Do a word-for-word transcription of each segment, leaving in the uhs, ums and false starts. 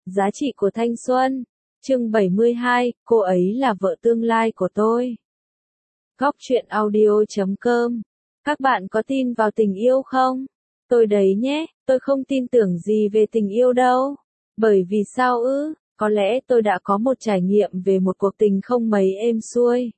Giá trị của thanh xuân. Chương bảy mươi hai, cô ấy là vợ tương lai của tôi. Góc truyện audio chấm com. Các bạn có tin vào tình yêu không? Tôi đấy nhé, tôi không tin tưởng gì về tình yêu đâu. Bởi vì sao ư? Có lẽ tôi đã có một trải nghiệm về một cuộc tình không mấy êm xuôi.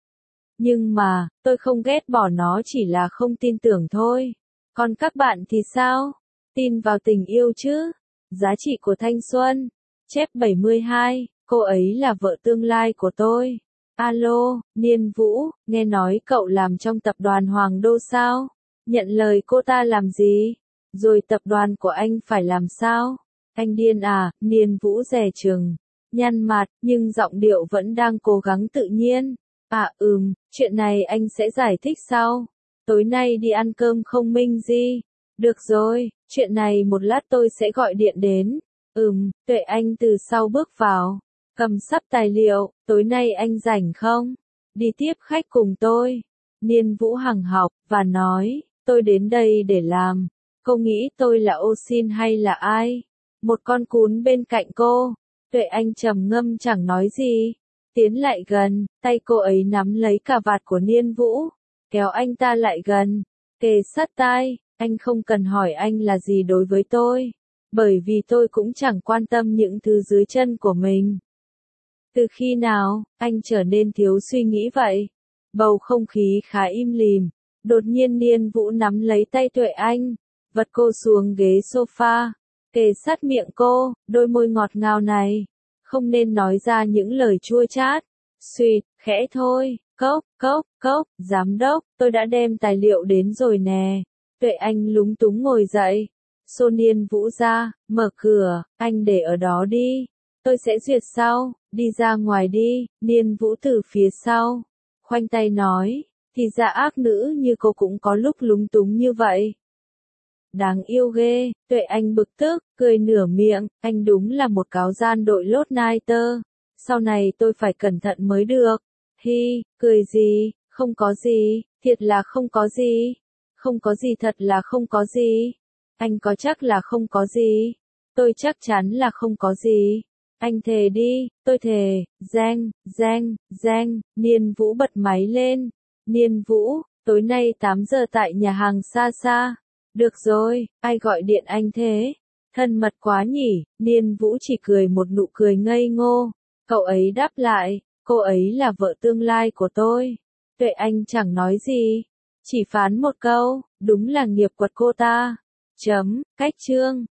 Nhưng mà, tôi không ghét bỏ nó, chỉ là không tin tưởng thôi. Còn các bạn thì sao? Tin vào tình yêu chứ? Giá trị của thanh xuân. Chép bảy mươi hai, cô ấy là vợ tương lai của tôi. Alo, Niên Vũ, nghe nói cậu làm trong tập đoàn Hoàng Đô sao? Nhận lời cô ta làm gì? Rồi tập đoàn của anh phải làm sao? Anh điên à? Niên Vũ dè chừng, nhăn mặt, nhưng giọng điệu vẫn đang cố gắng tự nhiên. À ừm, chuyện này anh sẽ giải thích sau. Tối nay đi ăn cơm không Minh Di? Được rồi, chuyện này một lát tôi sẽ gọi điện đến. Ừm, Tuệ Anh từ sau bước vào, cầm sắp tài liệu, tối nay anh rảnh không? Đi tiếp khách cùng tôi. Niên Vũ hằng học, và nói, tôi đến đây để làm. Cô nghĩ tôi là ô xin hay là ai? Một con cún bên cạnh cô. Tuệ Anh trầm ngâm chẳng nói gì. Tiến lại gần, tay cô ấy nắm lấy cà vạt của Niên Vũ, kéo anh ta lại gần, kề sát tai. Anh không cần hỏi anh là gì đối với tôi, bởi vì tôi cũng chẳng quan tâm những thứ dưới chân của mình. Từ khi nào, anh trở nên thiếu suy nghĩ vậy? Bầu không khí khá im lìm. Đột nhiên Niên Vũ nắm lấy tay Tuệ Anh, vật cô xuống ghế sofa, kề sát miệng cô, đôi môi ngọt ngào này. Không nên nói ra những lời chua chát. Xuyệt, khẽ thôi, cốc, cốc, cốc, giám đốc, tôi đã đem tài liệu đến rồi nè. Tuệ Anh lúng túng ngồi dậy, xô Niên Vũ ra, mở cửa, anh để ở đó đi. Tôi sẽ duyệt sau, đi ra ngoài đi. Niên Vũ từ phía sau, khoanh tay nói, thì ra ác nữ như cô cũng có lúc lúng túng như vậy. Đáng yêu ghê. Tuệ Anh bực tức, cười nửa miệng, anh đúng là một cáo gian đội lốt nai tơ. Sau này tôi phải cẩn thận mới được. Hi, cười gì, không có gì, thiệt là không có gì. Không có gì, thật là không có gì. Anh có chắc là không có gì? Tôi chắc chắn là không có gì. Anh thề đi. Tôi thề. Giang, Giang, Giang. Niên Vũ bật máy lên. Niên Vũ, tối nay tám giờ tại nhà hàng xa xa. Được rồi, ai gọi điện anh thế? Thân mật quá nhỉ. Niên Vũ chỉ cười một nụ cười ngây ngô. Cậu ấy đáp lại, cô ấy là vợ tương lai của tôi. Tuệ Anh chẳng nói gì, chỉ phán một câu, đúng là nghiệp quật cô ta. Chấm, cách chương.